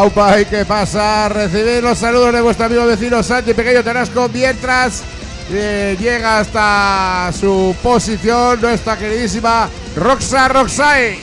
Aupa, ¿y qué pasa? Recibid los saludos de vuestro amigo vecino Santi Pequeño Tarasco mientras llega hasta su posición nuestra queridísima Roxae.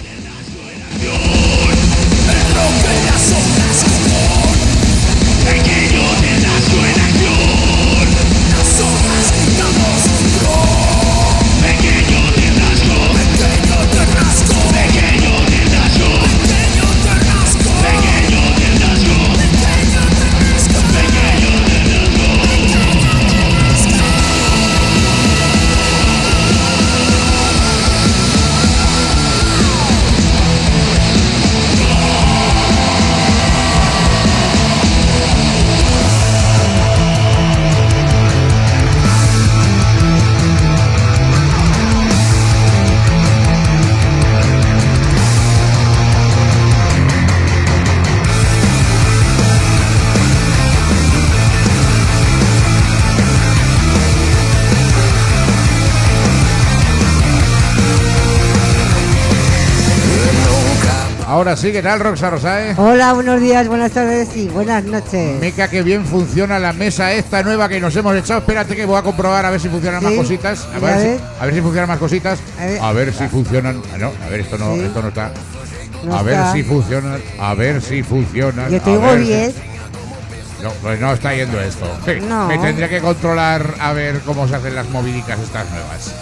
Ahora sí, ¿qué tal, Roxae? Hola, buenos días, buenas tardes y buenas noches. Meca, que bien funciona la mesa esta nueva que nos hemos echado. Espérate que voy a comprobar a ver si funcionan más cositas. A ver si funcionan más cositas. A ver si funcionan. No, a ver, esto no está. A ver si funcionan. A ver si funcionan. Yo te digo bien. No, pues no está yendo esto. No. Me tendría que controlar a ver cómo se hacen las movidicas estas nuevas.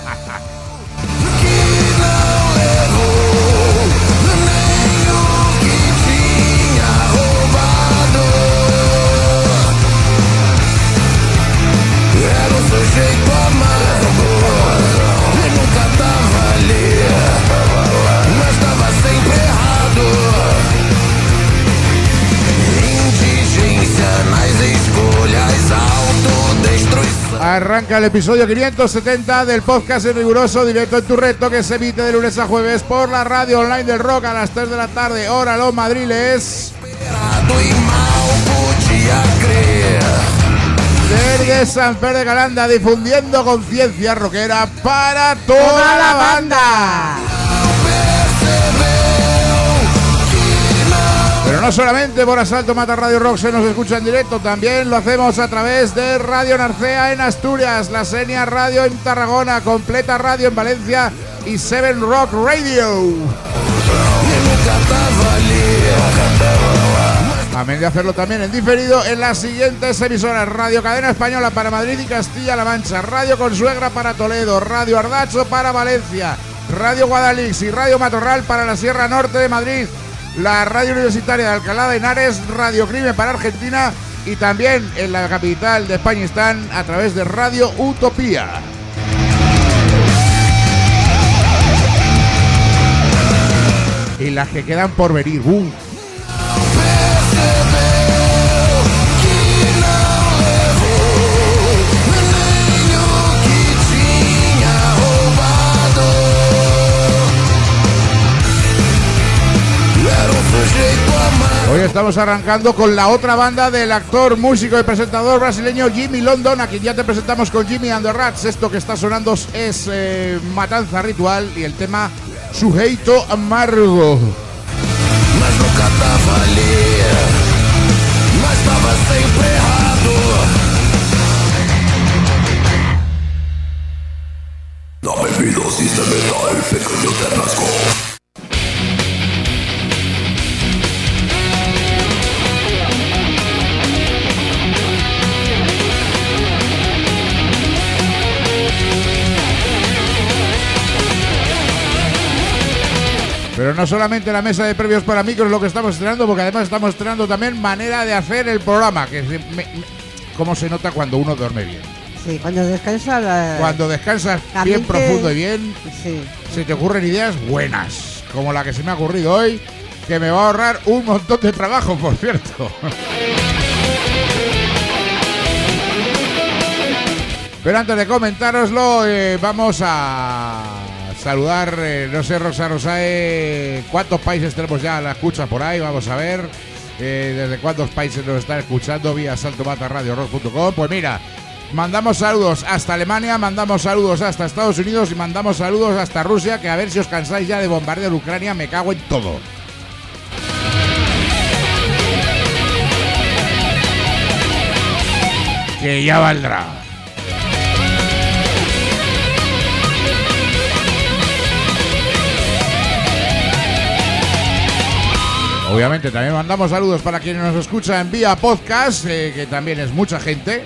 Jeito amargo, eu nunca tava ali, mas tava sempre errado. Indigência nas escolhas, autodestruição. Arranca el episodio 570 del podcast en riguroso directo en tu reto, que se emite de lunes a jueves por la radio online del rock a las 3 de la tarde, hora los madriles. Esperado e mal podia crer. Desde San Pedro de Calanda, difundiendo conciencia rockera para toda la banda. Pero no solamente por Asalto Mata Radio Rock se nos escucha en directo, también lo hacemos a través de Radio Narcea en Asturias, La Senia Radio en Tarragona, Completa Radio en Valencia y Seven Rock Radio. Amén de hacerlo también en diferido en las siguientes emisoras: Radio Cadena Española para Madrid y Castilla-La Mancha, Radio Consuegra para Toledo, Radio Ardacho para Valencia, Radio Guadalix y Radio Matorral para la Sierra Norte de Madrid, la Radio Universitaria de Alcalá de Henares, Radio Crimen para Argentina y también en la capital de España están a través de Radio Utopía. Y las que quedan por venir. Hoy estamos arrancando con la otra banda del actor, músico y presentador brasileño Jimmy London, a quien ya te presentamos con Jimmy and the Rats. Esto que está sonando es Matanza Ritual y el tema Sujeito Amargo. Mas nunca tava ali, mas tava sempre errado. Dame vida, sistema metal, pequeño Tarasco. Pero no solamente la mesa de premios para micros lo que estamos estrenando, porque además estamos estrenando también manera de hacer el programa, que cómo se nota cuando uno duerme bien. Sí, cuando descansa cuando descansas bien mente, profundo y bien, sí. Se te ocurren ideas buenas, como la que se me ha ocurrido hoy, que me va a ahorrar un montón de trabajo, por cierto. Pero antes de comentároslo, vamos a saludar, no sé, Roxae, ¿cuántos países tenemos ya a la escucha por ahí? Vamos a ver, desde cuántos países nos están escuchando vía saltomataradiorock.com. Pues mira, mandamos saludos hasta Alemania, mandamos saludos hasta Estados Unidos y mandamos saludos hasta Rusia, que a ver si os cansáis ya de bombardear Ucrania, me cago en todo. que ya valdrá. Obviamente también mandamos saludos para quienes nos escuchan vía podcast, que también es mucha gente.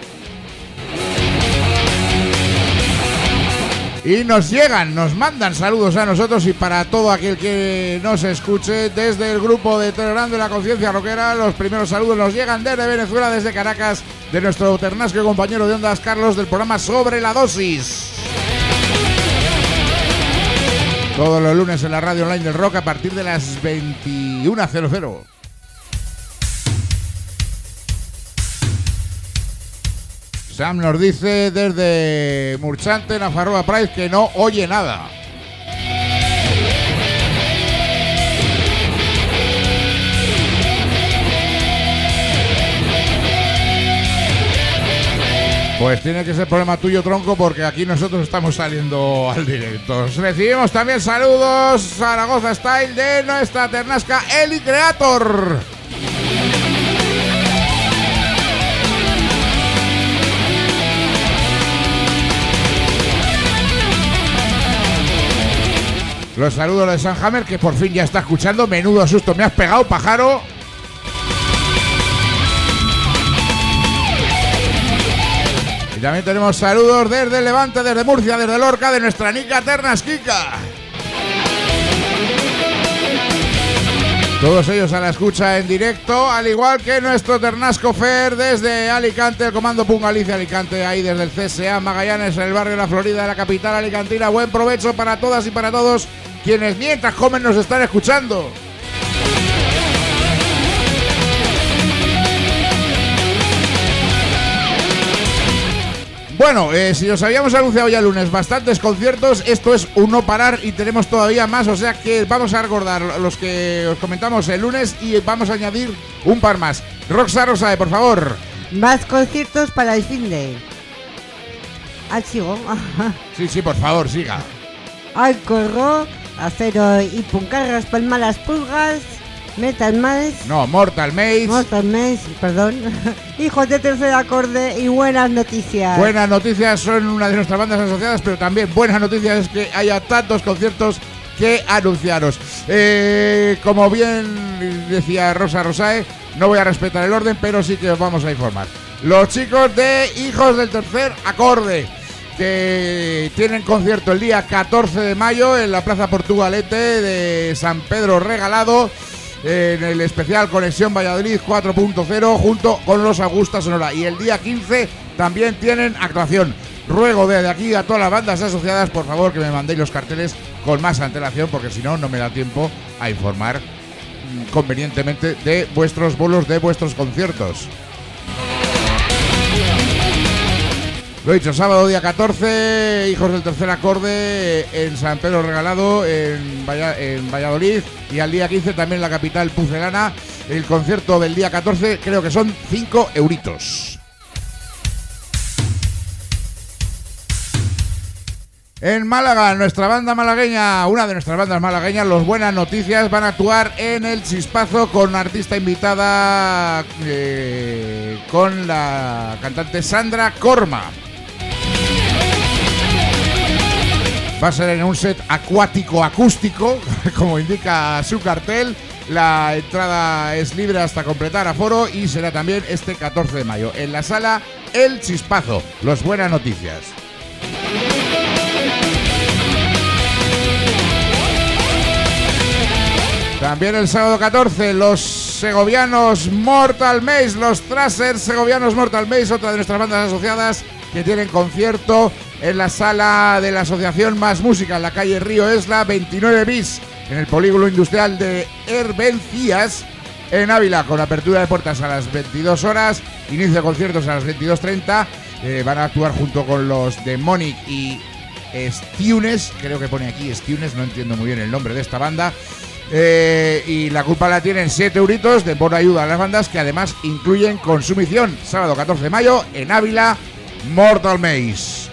Y nos mandan saludos a nosotros y para todo aquel que nos escuche desde el grupo de Telegram de la Conciencia Rockera. Los primeros saludos nos llegan desde Venezuela, desde Caracas, de nuestro ternasco y compañero de ondas Carlos del programa Sobre la Dosis. Todos los lunes en la radio online del rock a partir de las 21:00. Sam nos dice desde Murchante, Nafarroa Price, que no oye nada. Pues tiene que ser problema tuyo, tronco, porque aquí nosotros estamos saliendo al directo. Recibimos también saludos Zaragoza Style de nuestra ternasca Eli Creator. Los saludos de Sanhammer, que por fin ya está escuchando. Menudo susto me has pegado, pájaro. Y también tenemos saludos desde Levante, desde Murcia, desde Lorca, de nuestra Nica Ternasquica. Todos ellos a la escucha en directo, al igual que nuestro Ternasco Fer desde Alicante, el Comando Pun Galicia Alicante, ahí desde el CSA Magallanes, en el barrio de la Florida de la capital alicantina. Buen provecho para todas y para todos quienes mientras comen nos están escuchando. Bueno, si os habíamos anunciado ya el lunes bastantes conciertos, esto es un no parar y tenemos todavía más, o sea que vamos a recordar los que os comentamos el lunes y vamos a añadir un par más. Roxa Rosae, por favor. Más conciertos para el fin de... sigo. Sí, por favor, siga. Alcohol Rock, Acero y Puncarras Palma las Pulgas, Metal Maze. No, Mortal Maze, perdón. Hijos de Tercer Acorde y Buenas Noticias. Buenas Noticias son una de nuestras bandas asociadas, pero también buenas noticias es que haya tantos conciertos que anunciaros. Como bien decía Rosa Rosae, no voy a respetar el orden, pero sí que os vamos a informar. Los chicos de Hijos del Tercer Acorde, que tienen concierto el día 14 de mayo en la Plaza Portugalete de San Pedro Regalado, en el especial Conexión Valladolid 4.0 junto con los Augusta Sonora. Y el día 15 también tienen actuación. Ruego desde aquí a todas las bandas asociadas, por favor, que me mandéis los carteles con más antelación, porque si no, no me da tiempo a informar convenientemente de vuestros bolos, de vuestros conciertos. Lo he dicho, sábado día 14, Hijos del Tercer Acorde en San Pedro Regalado, en Valladolid, y al día 15 también en la capital pucelana. El concierto del día 14 creo que son 5 euritos. En Málaga, nuestra banda malagueña, una de nuestras bandas malagueñas, Los Buenas Noticias, van a actuar en el Chispazo con artista invitada, con la cantante Sandra Corma. Va a ser en un set acuático acústico, como indica su cartel. La entrada es libre hasta completar aforo y será también este 14 de mayo en la sala El Chispazo. Los Buenas Noticias. También el sábado 14, los segovianos Mortal Maze, los Trasers segovianos Mortal Maze, otra de nuestras bandas asociadas, que tienen concierto en la sala de la Asociación Más Música, en la calle Río Esla 29 bis, en el polígono industrial de Herbencías, en Ávila, con apertura de puertas a las 22 horas, inicio de conciertos a las 22:30. Van a actuar junto con los Demonic y Stunes, creo que pone aquí Stunes, no entiendo muy bien el nombre de esta banda. Y la culpa la tienen 7 euritos de por ayuda a las bandas, que además incluyen consumición. Sábado 14 de mayo en Ávila, Mortal Maze.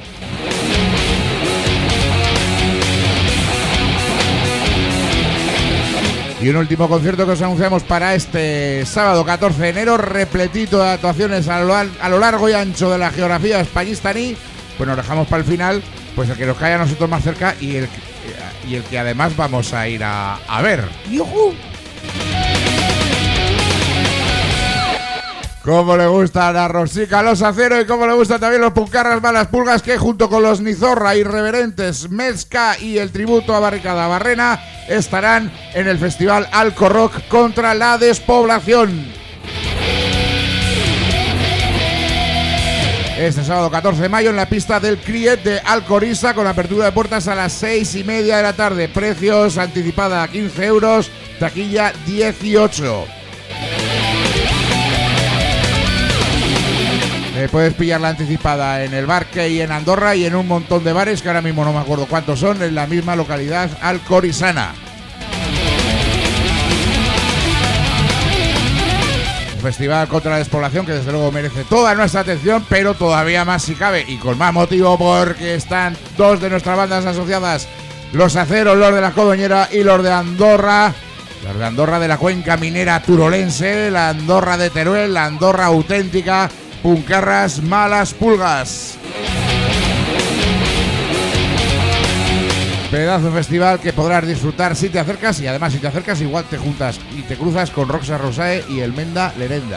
Y un último concierto que os anunciamos para este sábado 14 de enero, repletito de actuaciones a lo largo y ancho de la geografía españistaní. Pues nos dejamos para el final, pues el que nos caiga a nosotros más cerca y el que además vamos a ir a ver. ¡Yujú! Cómo le gustan a Rosica los Acero y cómo le gustan también los Puncarras Malas Pulgas, que junto con los Nizorra, Irreverentes, Mezca y el tributo a Barricada Barrena estarán en el festival Alco Rock contra la despoblación. Este sábado 14 de mayo en la pista del Criet de Alcoriza, con apertura de puertas a las 6:30 de la tarde. Precios: anticipada 15 euros, taquilla 18. Puedes pillar la anticipada en el Bar Key en Andorra y en un montón de bares que ahora mismo no me acuerdo cuántos son, en la misma localidad alcorizana. Un festival contra la despoblación que desde luego merece toda nuestra atención, pero todavía más si cabe y con más motivo porque están dos de nuestras bandas asociadas, los Aceros, los de la Codoñera y los de Andorra. Los de Andorra de la cuenca minera turolense, la Andorra de Teruel, la Andorra auténtica, Puncarras Malas Pulgas. Pedazo de festival que podrás disfrutar si te acercas, y además si te acercas igual te juntas y te cruzas con Roxa Rosae y el Menda Lerenda.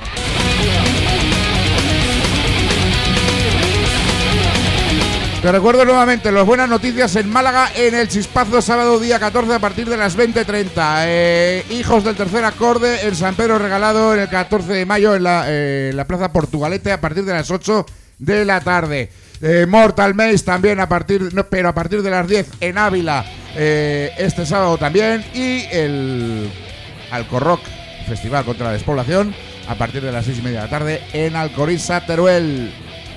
Te recuerdo nuevamente las buenas noticias en Málaga en el Chispazo, sábado día 14 a partir de las 20:30. Hijos del tercer acorde en San Pedro Regalado el 14 de mayo en la Plaza Portugalete a partir de las 8 de la tarde. Mortal Maze también pero a partir de las 10 en Ávila este sábado también. Y el Alco Rock Festival contra la Despoblación a partir de las 6:30 de la tarde en Alcoriza, Teruel.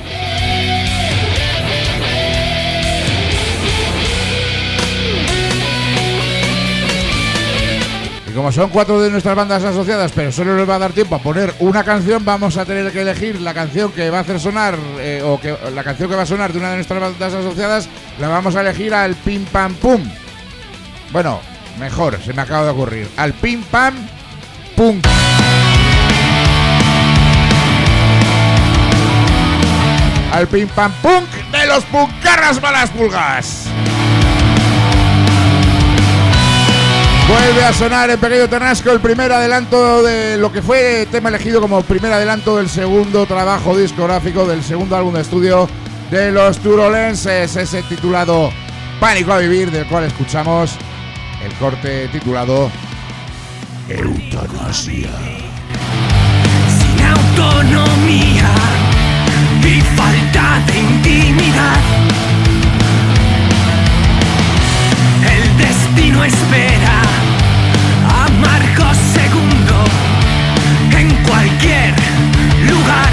Y como son 4 de nuestras bandas asociadas, pero solo les va a dar tiempo a poner una canción, vamos a tener que elegir la canción que va a hacer sonar, la canción que va a sonar de una de nuestras bandas asociadas, la vamos a elegir al Pim Pam Pum. Bueno, mejor, se me acaba de ocurrir, al Pim Pam Pum. Al Pim Pam Punk de los Puncarras Malas Pulgas. Vuelve a sonar en Pequeño Ternasco el primer adelanto de lo que fue tema elegido como primer adelanto del segundo trabajo discográfico, del segundo álbum de estudio de los turolenses, ese titulado Pánico a Vivir, del cual escuchamos el corte titulado Eutanasia. Sin autonomía y falta de intimidad, el destino espera a Marcos II en cualquier lugar.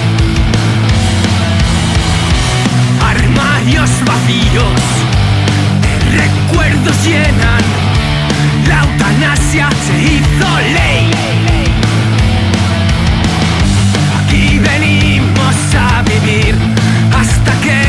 Armarios vacíos de recuerdos llenan, la eutanasia se hizo ley. Aquí venimos a vivir hasta que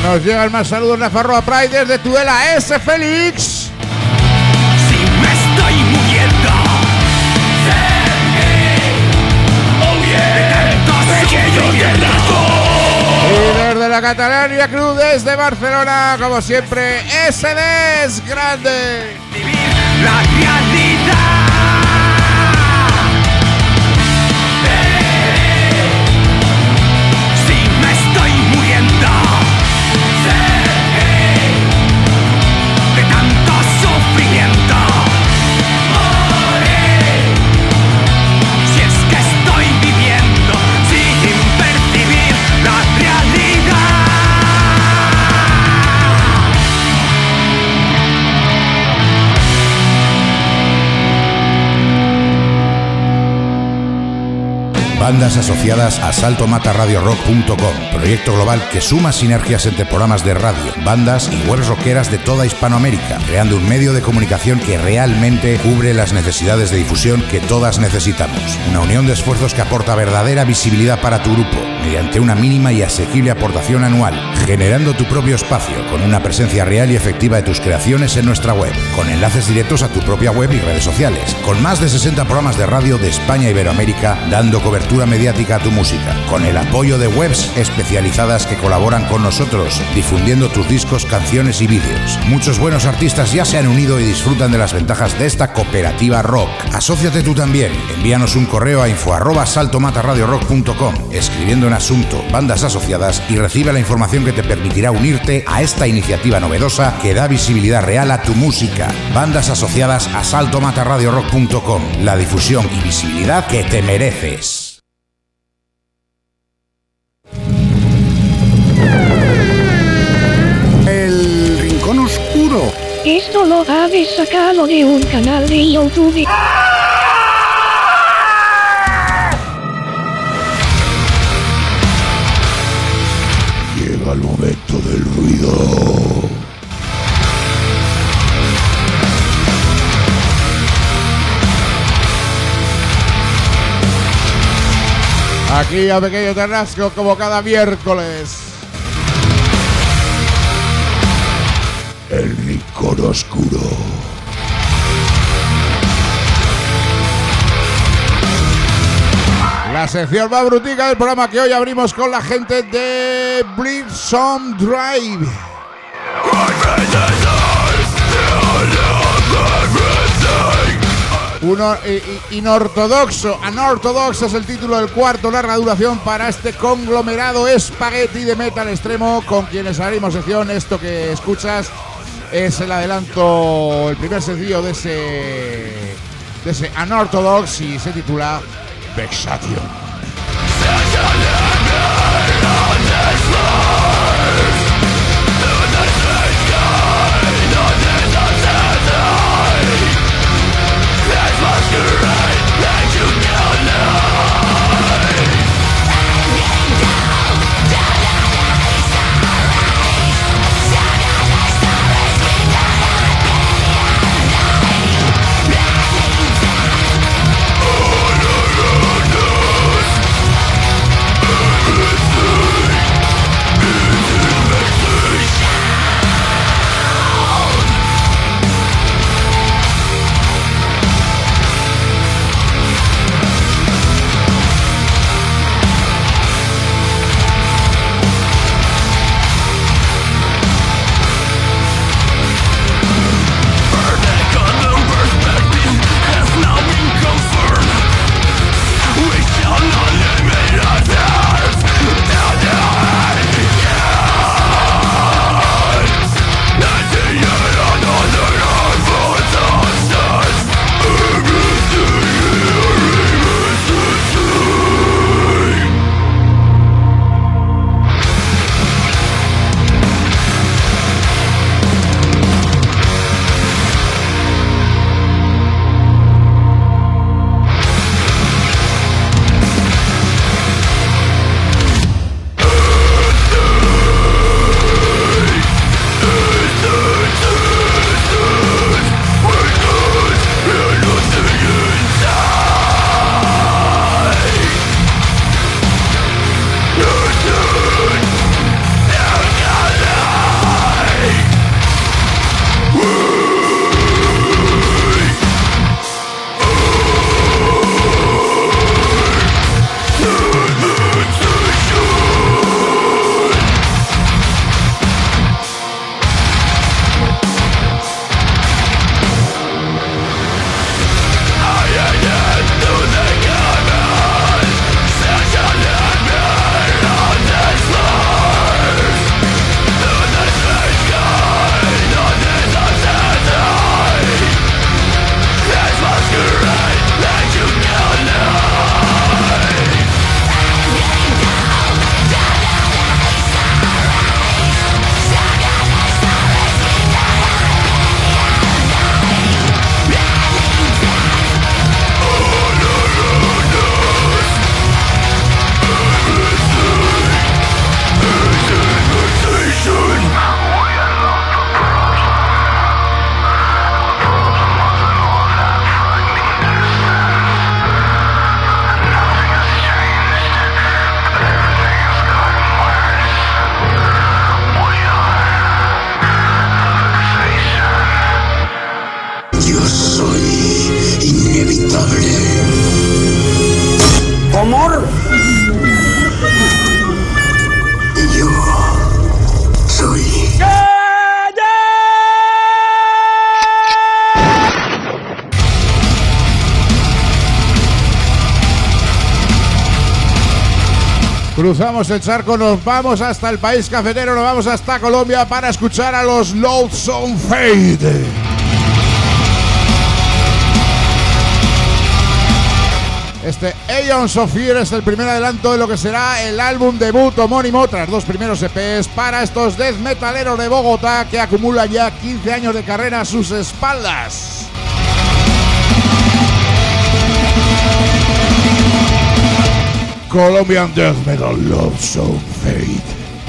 Nos llegan más saludos de Farroa Pride desde Tudela. ¡S. Félix! Si me estoy muriendo, Y desde la Catalania Cruz, desde Barcelona, como siempre, SD es grande. vivir la realidad. Si me estoy muriendo de tanto sufrimiento, si es que estoy viviendo sin percibir la realidad. Bandas asociadas a saltomatarradiorock.com, proyecto global que suma sinergias entre programas de radio, bandas y webs rockeras de toda Hispanoamérica, creando un medio de comunicación que realmente cubre las necesidades de difusión que todas necesitamos. Una unión de esfuerzos que aporta verdadera visibilidad para tu grupo, mediante una mínima y asequible aportación anual, generando tu propio espacio con una presencia real y efectiva de tus creaciones en nuestra web, con enlaces directos a tu propia web y redes sociales, con más de 60 programas de radio de España e Iberoamérica dando cobertura mediática a tu música, con el apoyo de webs especializadas que colaboran con nosotros, difundiendo tus discos, canciones y vídeos. Muchos buenos artistas ya se han unido y disfrutan de las ventajas de esta cooperativa rock. Asóciate tú también. Envíanos un correo a info@saltomatarradiorock.com, escribiendo en asunto bandas asociadas, y recibe la información que te permitirá unirte a esta iniciativa novedosa que da visibilidad real a tu música. Bandas asociadas a saltomatarradiorock.com, la difusión y visibilidad que te mereces. El Rincón Oscuro. Esto lo habéis sacado de un canal de YouTube. Llega el momento del ruido. Aquí a Pequeño Tarrasco, como cada miércoles. El Rincón Oscuro. La sección más brutica del programa, que hoy abrimos con la gente de Blitsom Drive. Inortodoxo, Unorthodox es el título del cuarto larga duración para este conglomerado espagueti de metal extremo, con quienes abrimos sección. Esto que escuchas es el adelanto, el primer sencillo de ese Unorthodox, y se titula Vexation. Amor. Y yo soy... Cruzamos el charco, nos vamos hasta el país cafetero, nos vamos hasta Colombia para escuchar a los Lonesome Fade. Este Aeons of Fear es el primer adelanto de lo que será el álbum debut homónimo tras dos primeros EPs para estos death metaleros de Bogotá que acumulan ya 15 años de carrera a sus espaldas. Colombian Death Metal Lonesome Fade.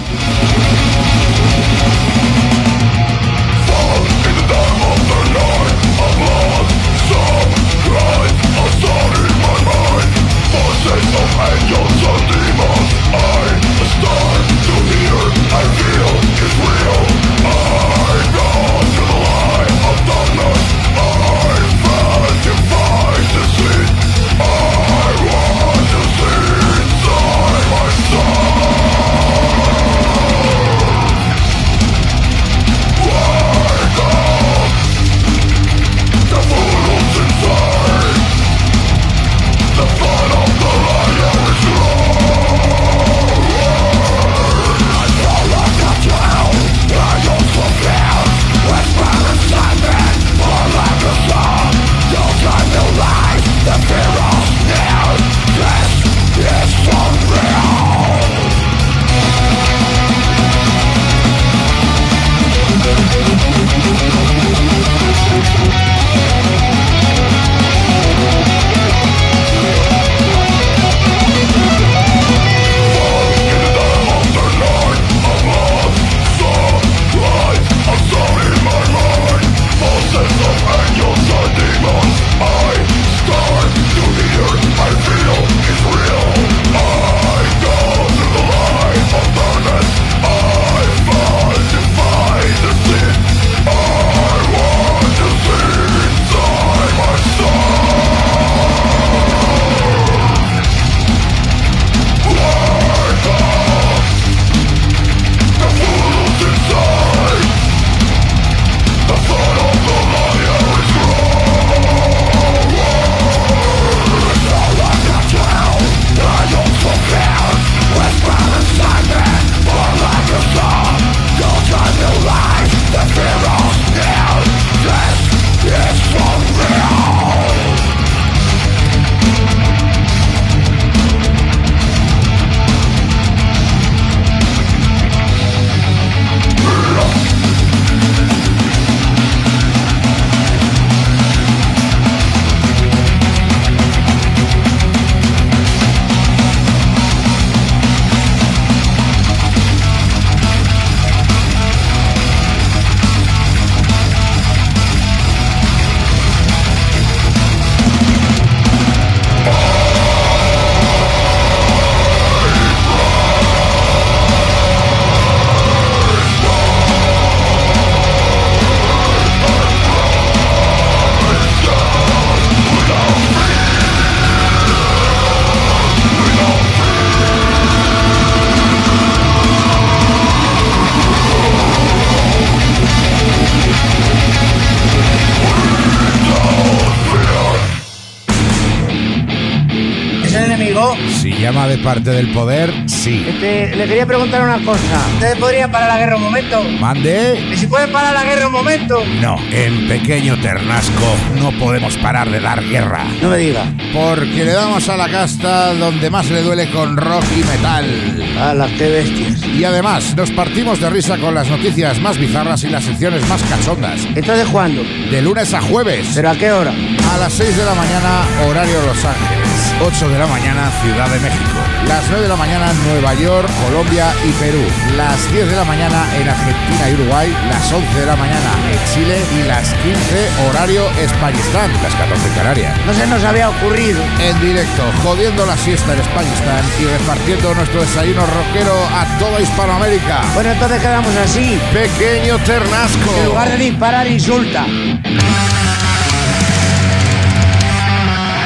Si llama de parte del poder, sí. Le quería preguntar una cosa. ¿Ustedes podrían parar la guerra un momento? ¿Mande? ¿Y si pueden parar la guerra un momento? No, en Pequeño Ternasco no podemos parar de dar guerra. No me diga. Porque le damos a la casta donde más le duele con rock y metal. ¡Hala, qué bestias! Y además, nos partimos de risa con las noticias más bizarras y las secciones más cachondas. ¿Entonces cuándo? De lunes a jueves. ¿Pero a qué hora? A las 6 de la mañana, horario Los Ángeles. 8 de la mañana, Ciudad de México. Las 9 de la mañana, Nueva York, Colombia y Perú. Las 10 de la mañana en Argentina y Uruguay. Las 11 de la mañana en Chile. Y las 15, horario Españistán. Las 14 en Canarias. No se nos había ocurrido. En directo, jodiendo la siesta en Españistán y repartiendo nuestro desayuno rockero a toda Hispanoamérica. Bueno, entonces quedamos así. Pequeño Ternasco. En lugar de disparar, insulta.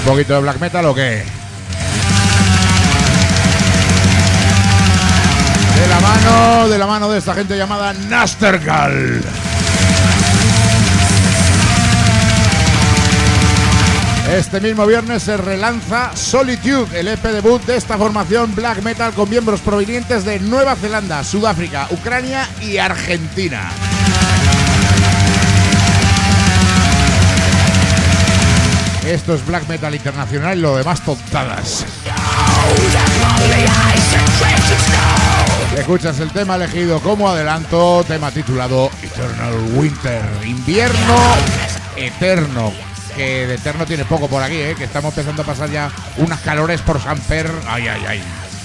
poquito de black metal o qué? De la mano de esta gente llamada Nastergal. Este mismo viernes se relanza Solitude, el EP debut de esta formación black metal con miembros provenientes de Nueva Zelanda, Sudáfrica, Ucrania y Argentina. Esto es black metal internacional y lo demás tontadas. Escuchas el tema elegido como adelanto, tema titulado Eternal Winter, invierno eterno, que de eterno tiene poco por aquí, que estamos empezando a pasar ya unas calores por Samper, ay, ay, ay.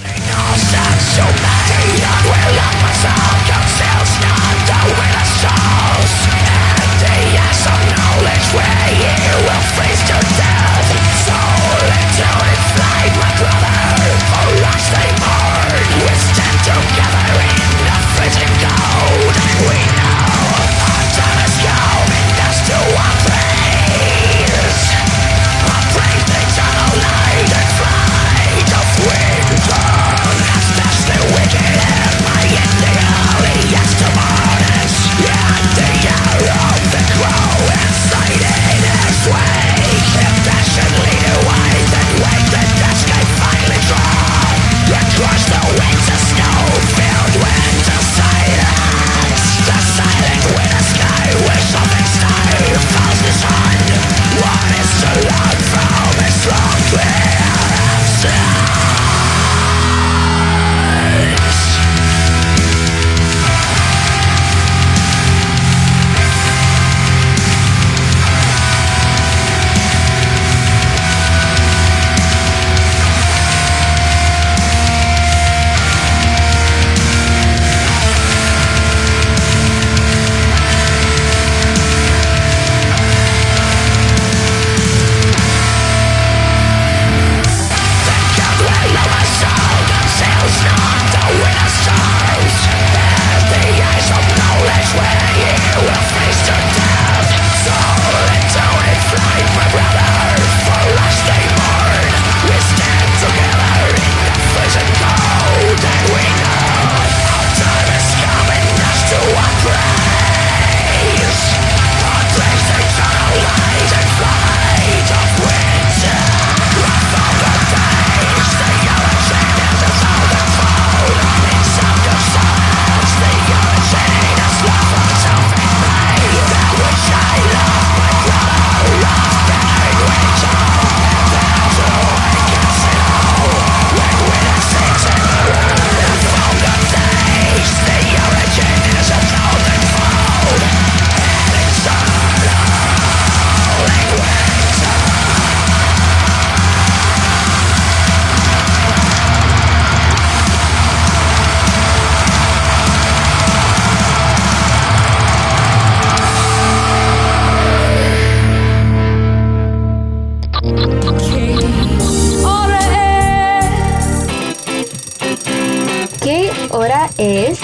es...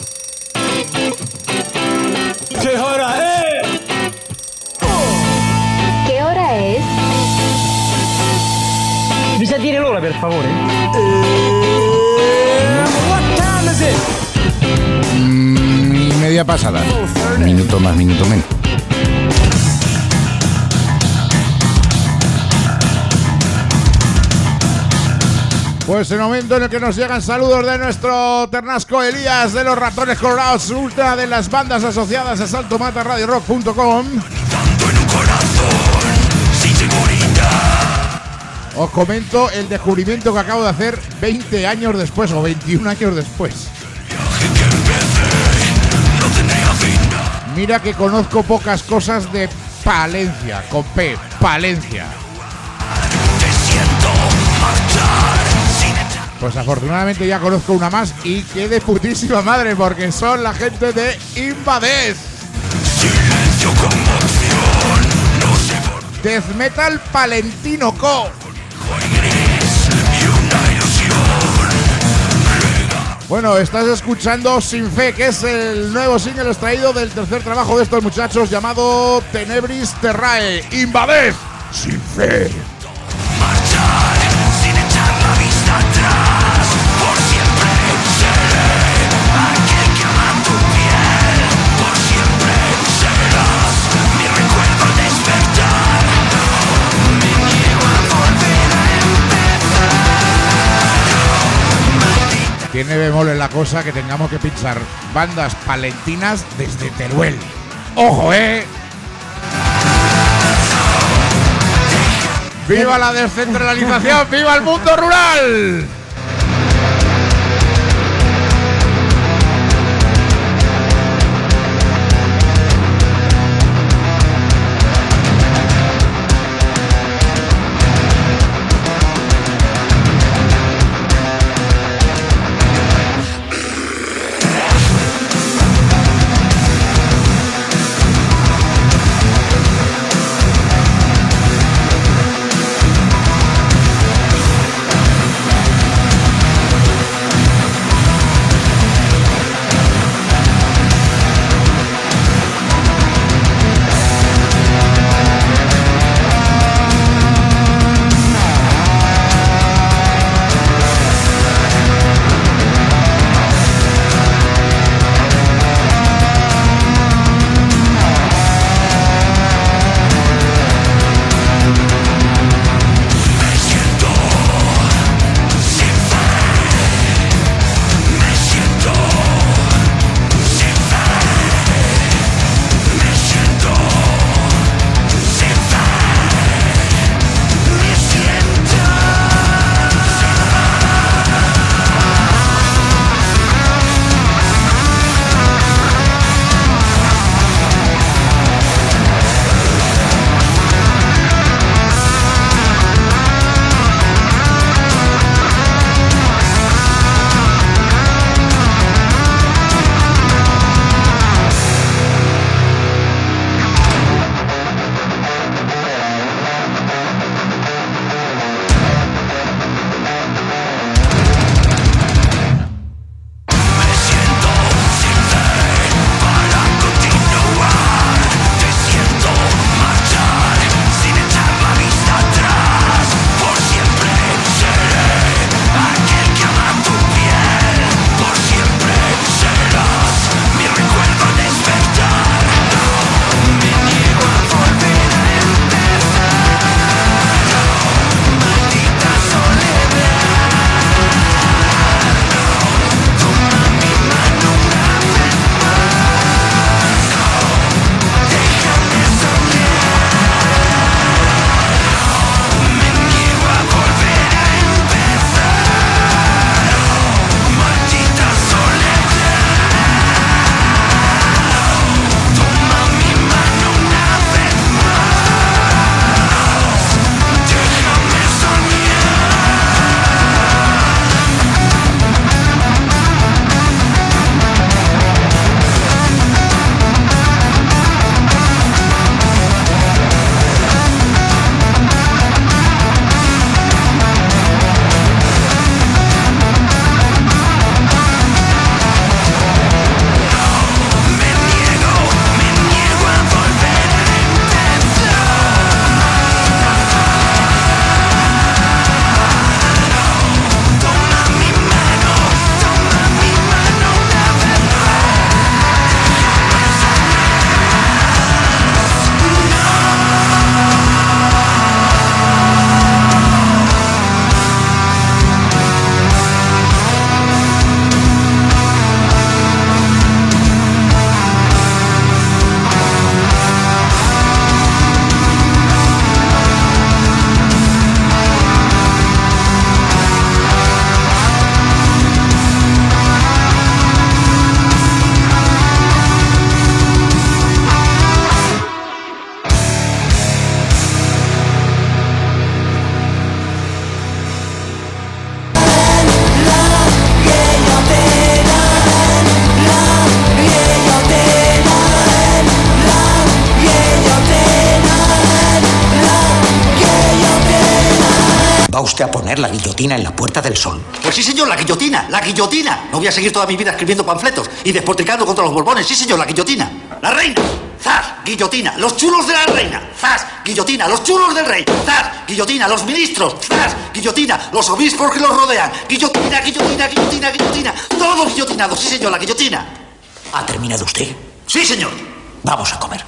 ¿Qué hora es? ¿Qué hora es? Mi sa dire l'ora, per favore? What time is it? Y media pasada. Minuto más, minuto menos. Pues el momento en el que nos llegan saludos de nuestro Ternasco Elías de los Ratones Colorados, una de las bandas asociadas a saltomataradiorock.com. Os comento el descubrimiento que acabo de hacer 20 años después o 21 años después. Mira que conozco pocas cosas de Palencia, con P, Palencia. Pues afortunadamente ya conozco una más y qué de putísima madre, porque son la gente de Invades. Death Metal Palentino Co. Bueno, estás escuchando Sin Fe, que es el nuevo single extraído del tercer trabajo de estos muchachos llamado Tenebris Terrae. Invades Sin Fe. tiene bemol la cosa que tengamos que pinchar bandas palentinas desde Teruel. ¡Ojo, ¡Viva la descentralización! ¡Viva el mundo rural! ¿Va usted a poner la guillotina en la Puerta del Sol? Pues sí, señor, la guillotina, la guillotina. No voy a seguir toda mi vida escribiendo panfletos y despotricando contra los Borbones. Sí, señor, la guillotina. La reina. ¡Zas! Guillotina. Los chulos de la reina. ¡Zas! Guillotina. Los chulos del rey. ¡Zas! Guillotina. Los ministros. ¡Zas! Guillotina. Los obispos que los rodean. Guillotina, guillotina, guillotina, guillotina. Todos guillotinados. Sí, señor, la guillotina. ¿Ha terminado usted? Sí, señor. Vamos a comer.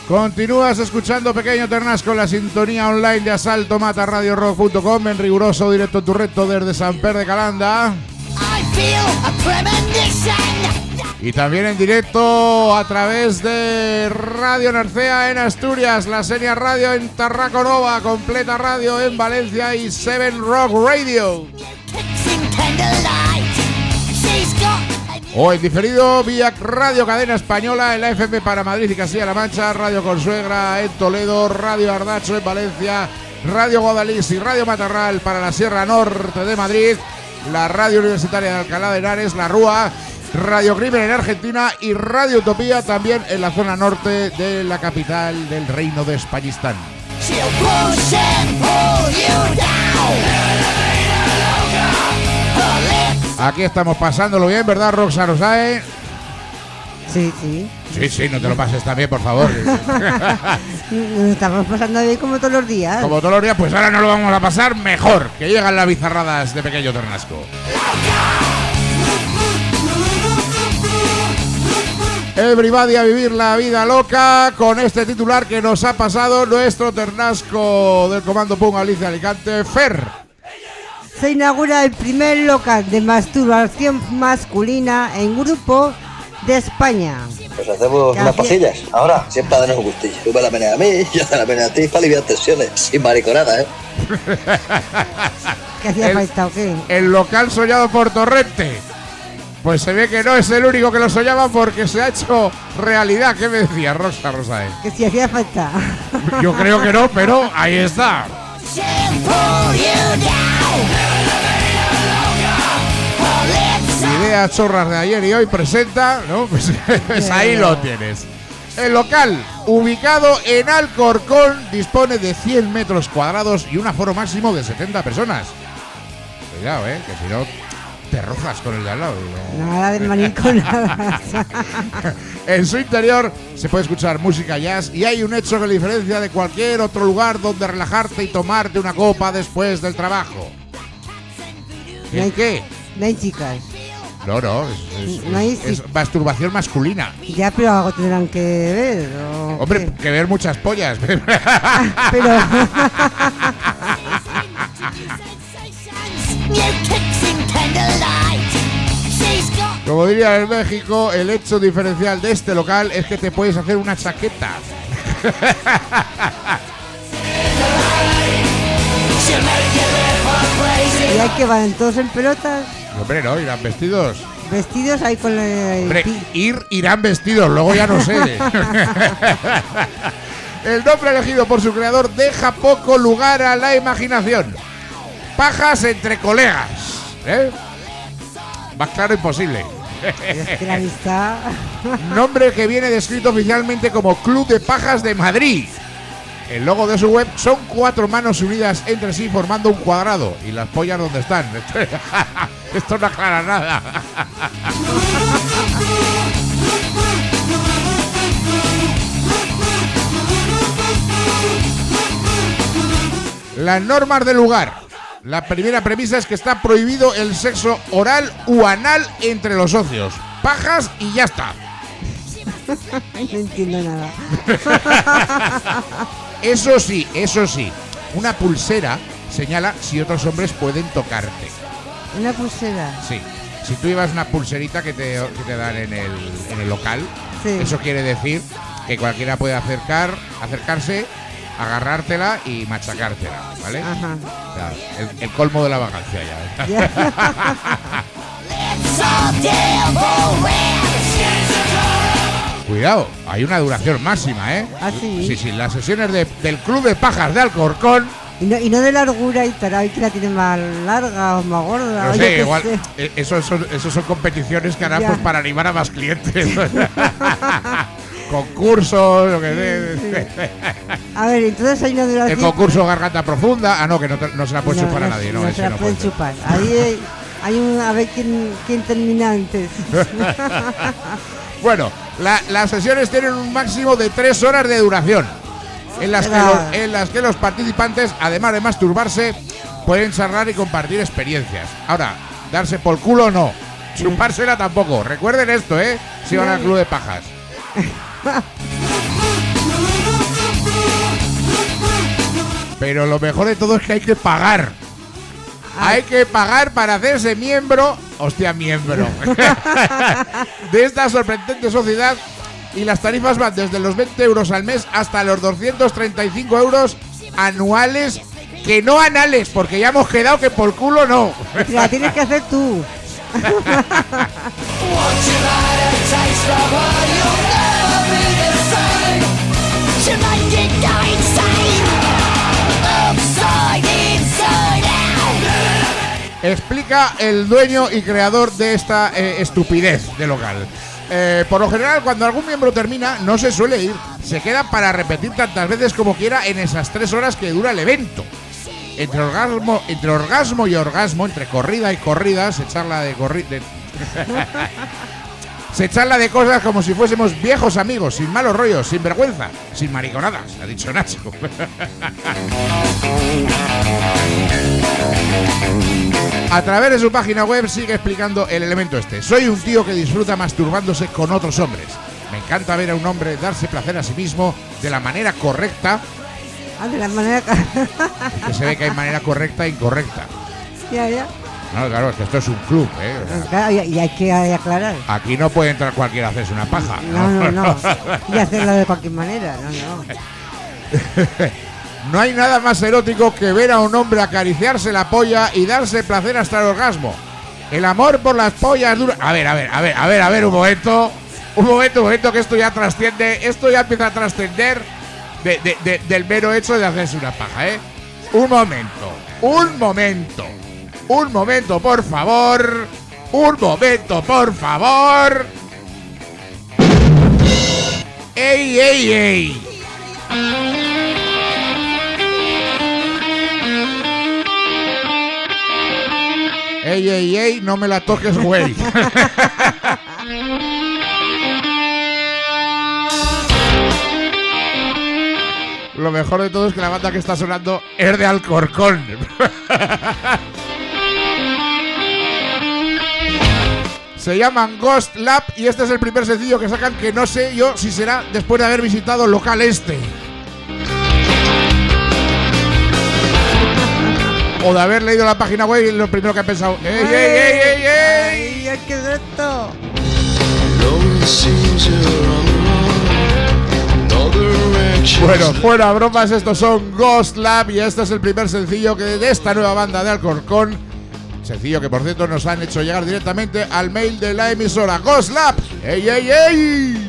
Continúas escuchando Pequeño Ternasco en la sintonía online de asaltomatarradiorock.com en riguroso directo en tu recto desde San Per de Calanda. Y también en directo a través de Radio Narcea en Asturias, La Senia Radio en Tarraco Nova, Completa Radio en Valencia y Seven Rock Radio. O en diferido vía Radio Cadena Española en la FM para Madrid y Castilla-La Mancha, Radio Consuegra en Toledo, Radio Ardacho en Valencia, Radio Guadalix y Radio Matarral para la Sierra Norte de Madrid, la Radio Universitaria de Alcalá de Henares, La Rúa, Radio Crimen en Argentina y Radio Utopía también en la zona norte de la capital del Reino de Españistán. Aquí estamos pasándolo bien, ¿verdad, Roxana Rosae? Sí, sí. Sí, no te lo pases también, por favor. Nos estamos pasando bien como todos los días. Como todos los días, pues ahora no lo vamos a pasar mejor, que llegan las bizarradas de Pequeño Ternasco. Everybody a vivir la vida loca con este titular que nos ha pasado nuestro Ternasco del Comando Pum Galicia Alicante, Fer. Se inaugura el primer local de masturbación masculina en grupo de España. Pues hacemos unas pasillas. Ahora, siempre a darnos un gustillo. Tú me la meneas a mí, yo te la meneo a ti para aliviar tensiones. Sin mariconada, ¿eh? ¿Qué hacía falta o qué? El local soñado por Torrente. Pues se ve que no es el único que lo soñaba porque se ha hecho realidad. ¿Qué me decía Rosa Rosae? Que si hacía falta. Yo creo que no, pero ahí está. Ideas chorras de ayer y hoy presenta, ¿no? Pues ahí lo tienes. El local, ubicado en Alcorcón, dispone de 100 metros cuadrados y un aforo máximo de 70 personas. Cuidado, que si no te rozas con el de al lado. Nada de maniconadas. En su interior se puede escuchar música jazz y hay un hecho que le diferencia de cualquier otro lugar donde relajarte y tomarte una copa después del trabajo. ¿El qué? No hay chicas. No, es masturbación masculina. Ya, pero algo tendrán que ver. Hombre, ¿qué? Que ver muchas pollas. Pero... Como diría en México, el hecho diferencial de este local es que te puedes hacer una chaqueta. ¿Y hay que van todos en pelotas? Hombre, no, irán vestidos. Vestidos ahí con el... Hombre, irán vestidos, luego ya no sé. El nombre elegido por su creador deja poco lugar a la imaginación. Pajas entre colegas, Más claro imposible. Es que la amistad... Nombre que viene descrito oficialmente como Club de Pajas de Madrid. El logo de su web son 4 manos unidas entre sí formando un cuadrado. ¿Y las pollas dónde están? Esto no aclara nada. Las normas del lugar. La primera premisa es que está prohibido el sexo oral u anal entre los socios. Pajas y ya está. No entiendo nada. Eso sí, una pulsera señala si otros hombres pueden tocarte. ¿Una pulsera? Sí. Si tú llevas una pulserita que te dan en el local, sí. Eso quiere decir que cualquiera puede acercarse, agarrártela y machacártela, ¿vale? Ajá. O sea, el colmo de la vagancia ya. Cuidado, hay una duración máxima, ¿Ah, sí? Sí, las sesiones del Club de Pajas de Alcorcón. Y no de largura y tal, hay que la tiene más larga o más gorda. No sé, igual, esos son competiciones que harán pues, para animar a más clientes. Concursos, lo que sea. Sí. A ver, entonces hay una duración. El concurso Garganta Profunda. Ah, no, que no se la puede chupar a nadie. No se la pueden chupar. Ahí hay un. A ver quién termina antes. Bueno, las sesiones tienen un máximo de 3 horas de duración. En las que los participantes, además de masturbarse, pueden charlar y compartir experiencias. Ahora, darse por culo no. Chupársela tampoco. Recuerden esto, si van al Club de Pajas. Pero lo mejor de todo es que hay que pagar. Hay que pagar para hacerse miembro, miembro, de esta sorprendente sociedad. Y las tarifas van desde los 20 euros al mes hasta los 235 euros anuales, que no anales, porque ya hemos quedado que por culo no. La tienes que hacer tú. Explica el dueño y creador de esta estupidez de local. Por lo general, cuando algún miembro termina, no se suele ir. Se queda para repetir tantas veces como quiera en esas 3 horas que dura el evento. Entre orgasmo y orgasmo, entre corrida y corrida, se charla de se charla de cosas como si fuésemos viejos amigos, sin malos rollos, sin vergüenza, sin mariconadas, ha dicho Nacho. A través de su página web sigue explicando el elemento este. Soy un tío que disfruta masturbándose con otros hombres. Me encanta ver a un hombre darse placer a sí mismo de la manera correcta. De la manera que se ve que hay manera correcta e incorrecta. Ya. No, claro, es que esto es un club, ¿eh? Claro, y hay que aclarar. Aquí no puede entrar cualquiera a hacerse una paja. No. Y hacerlo de cualquier manera, no. No hay nada más erótico que ver a un hombre acariciarse la polla y darse placer hasta el orgasmo. El amor por las pollas dura... A ver, un momento, que esto ya trasciende, esto ya empieza a trascender del mero hecho de hacerse una paja, ¿eh? Un momento, por favor. ¡Ey! ¡Ey! No me la toques, güey. Lo mejor de todo es que la banda que está sonando es de Alcorcón. Se llaman Ghost Lab y este es el primer sencillo que sacan, que no sé yo si será después de haber visitado el local este. O de haber leído la página web y lo primero que he pensado. ¡Ey! ¿Qué es esto? Bueno, fuera bromas, estos son Ghost Lab y este es el primer sencillo que de esta nueva banda de Alcorcón. Sencillo que por cierto nos han hecho llegar directamente al mail de la emisora. Ghost Lab. ¡Ey!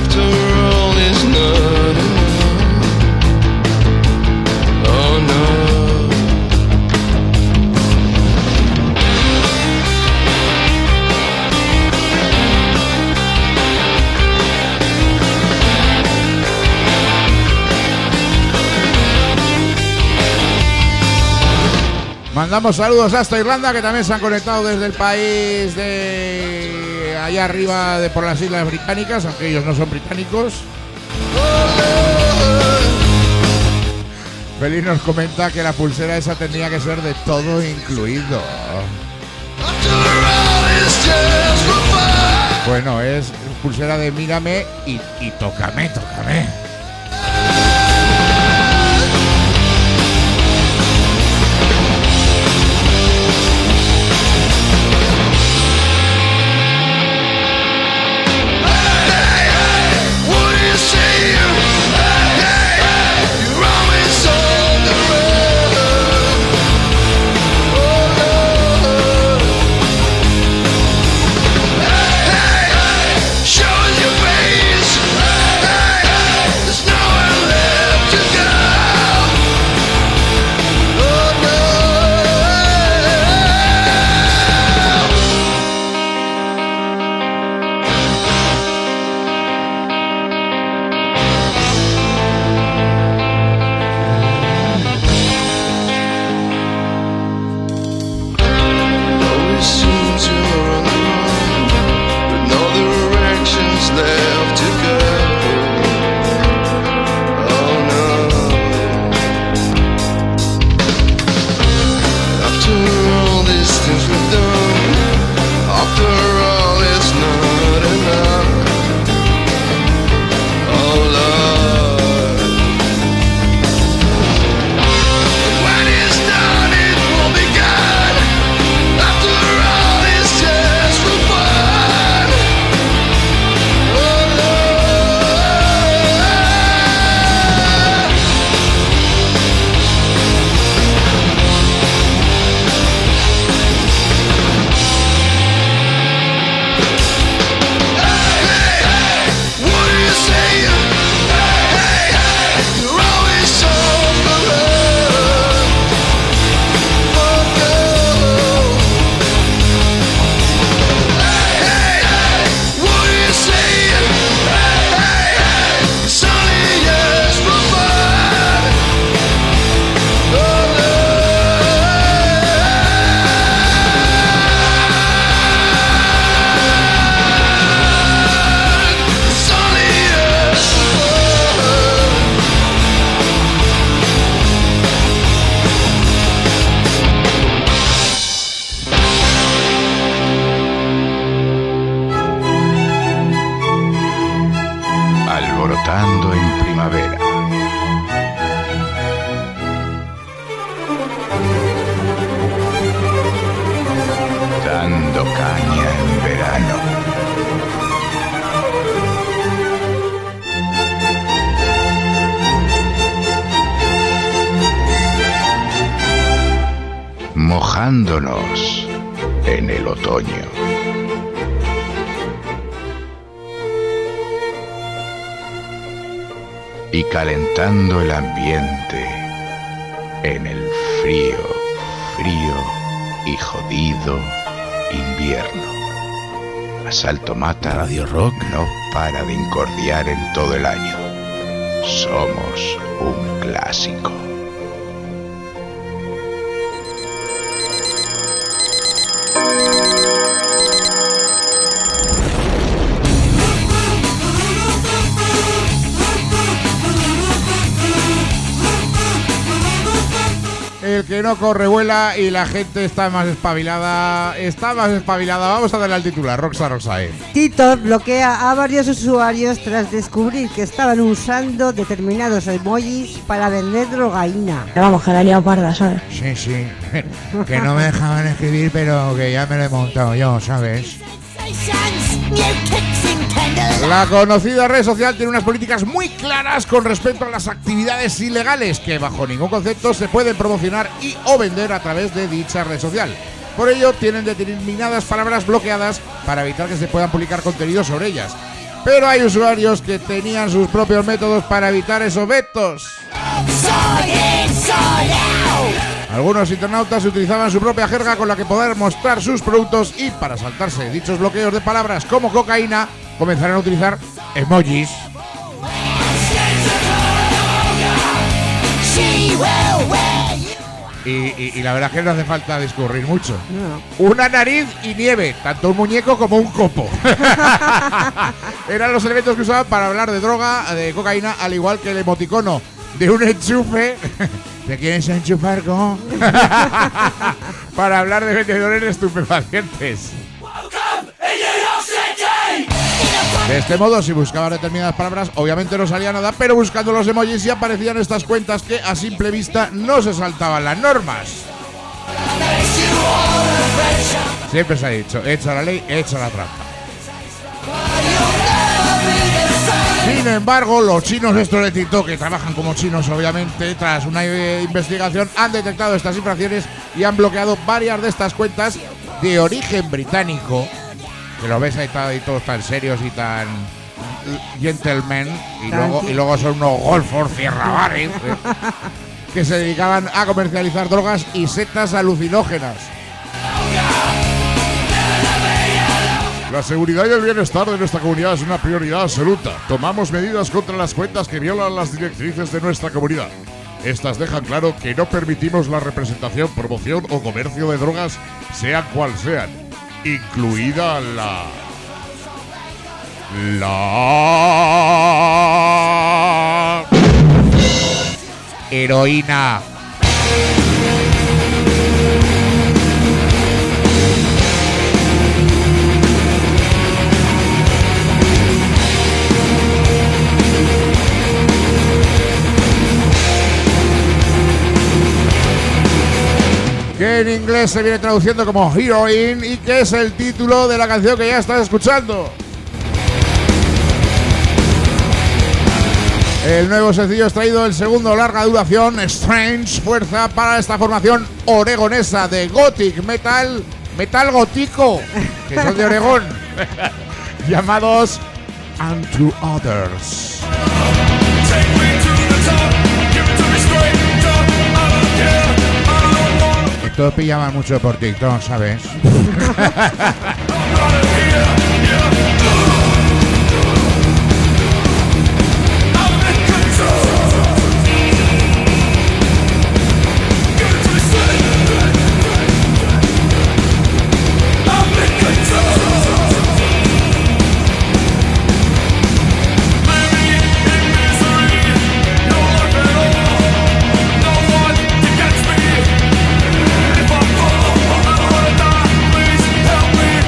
Mandamos saludos hasta Irlanda, que también se han conectado desde el país de allá arriba, de por las Islas Británicas, aunque ellos no son británicos. Feliz nos comenta que la pulsera esa tendría que ser de todo incluido. Bueno, es pulsera de mírame y tócame. adentrándonos en el otoño. Y calentando el ambiente en el frío y jodido invierno. Asalto Mata Radio Rock no para de incordiar en todo el año. Somos un clásico. El que no corre vuela y la gente está más espabilada. Vamos a darle al titular. Roxa. TikTok bloquea a varios usuarios tras descubrir que estaban usando determinados emojis para vender drogaína. Vamos, que la he liado parda, ¿sabes? Sí. Que no me dejaban escribir, pero que ya me lo he montado yo, ¿sabes? La conocida red social tiene unas políticas muy claras con respecto a las actividades ilegales que bajo ningún concepto se pueden promocionar y o vender a través de dicha red social. Por ello tienen determinadas palabras bloqueadas para evitar que se puedan publicar contenido sobre ellas. Pero hay usuarios que tenían sus propios métodos para evitar esos vetos. Algunos internautas utilizaban su propia jerga con la que poder mostrar sus productos y para saltarse dichos bloqueos de palabras como cocaína, comenzaron a utilizar emojis. Y la verdad es que no hace falta discurrir mucho. No. Una nariz y nieve, tanto un muñeco como un copo. Eran los elementos que usaban para hablar de droga, de cocaína, al igual que el emoticono de un enchufe. ¿Te quieres enchufar con? Para hablar de vendedores de estupefacientes. De este modo, si buscabas determinadas palabras, obviamente no salía nada, pero buscando los emojis sí aparecían estas cuentas que a simple vista no se saltaban las normas. Siempre se ha dicho, echa la ley, echa la trampa. Sin embargo, los chinos estos de TikTok, que trabajan como chinos obviamente, tras una investigación han detectado estas infracciones y han bloqueado varias de estas cuentas de origen británico, que lo ves ahí todos tan serios y tan gentlemen, y luego son unos golfos cierrabares, que se dedicaban a comercializar drogas y setas alucinógenas. La seguridad y el bienestar de nuestra comunidad es una prioridad absoluta. Tomamos medidas contra las cuentas que violan las directrices de nuestra comunidad. Estas dejan claro que no permitimos la representación, promoción o comercio de drogas, sean cual sean, incluida la heroína. Que en inglés se viene traduciendo como Heroin y que es el título de la canción que ya estás escuchando. El nuevo sencillo es traído el segundo larga duración, Strange, fuerza para esta formación oregonesa de gothic metal gótico, que son de Oregón, llamados Unto Others. Todos pillaban mucho por TikTok, ¿sabes? Help me.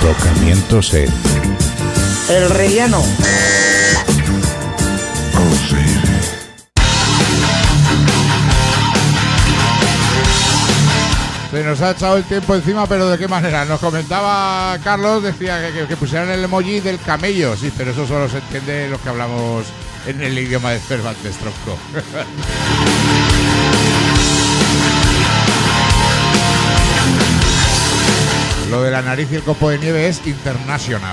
Alocamientos en El Rellano. Se nos ha echado el tiempo encima, pero ¿de qué manera? Nos comentaba Carlos, decía que pusieran el emoji del camello. Sí, pero eso solo se entiende los que hablamos en el idioma de Cervantes, tronco. Lo de la nariz y el copo de nieve es internacional.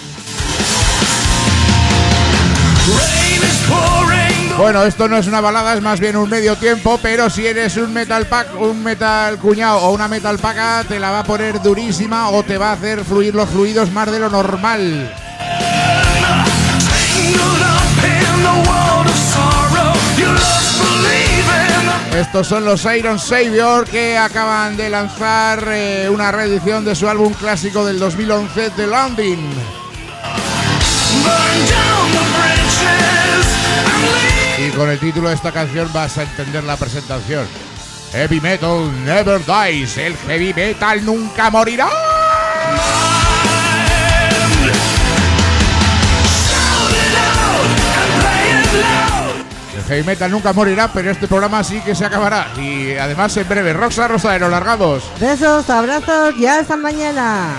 Bueno, esto no es una balada, es más bien un medio tiempo, pero si eres un metal pack, un metal cuñado o una metal paca, te la va a poner durísima o te va a hacer fluir los fluidos más de lo normal. Estos son los Iron Savior, que acaban de lanzar una reedición de su álbum clásico del 2011, The Landing. Y con el título de esta canción vas a entender la presentación. Heavy Metal Never Dies. El heavy metal nunca morirá. El heavy metal nunca morirá, pero este programa sí que se acabará. Y además en breve. Roxa Rosadero, largamos. Besos, abrazos y hasta mañana.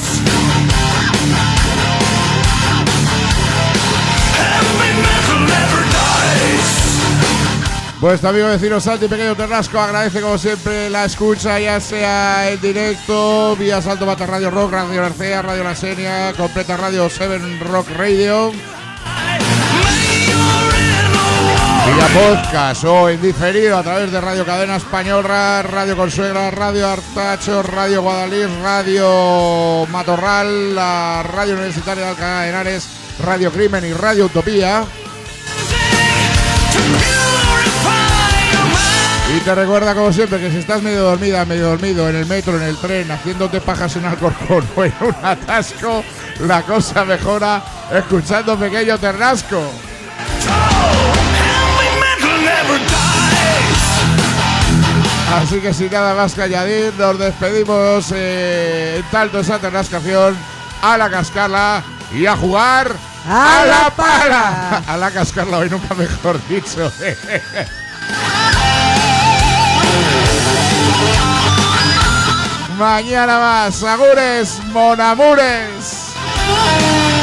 Vuestro amigo vecino Santi Pequeño Terrasco agradece como siempre la escucha, ya sea en directo, vía Salto Mata Radio Rock, Radio Arcea, Radio La Senia, Completa Radio 7 Rock Radio, vía podcast o en diferido a través de Radio Cadena Española, Radio Consuegra, Radio Artacho, Radio Guadalix, Radio Matorral, la Radio Universitaria de Alcalá de Henares, Radio Crimen y Radio Utopía. Y te recuerda como siempre que si estás medio dormida, medio dormido en el metro, en el tren, haciéndote pajas en Alcorcón o en un atasco, la cosa mejora escuchando Pequeño Terrasco. Así que sin nada más que añadir, nos despedimos en tanto esa terrascación, a la cascarla y a jugar a la pala. A la cascarla hoy nunca mejor dicho. Mañana más, agures, monamures.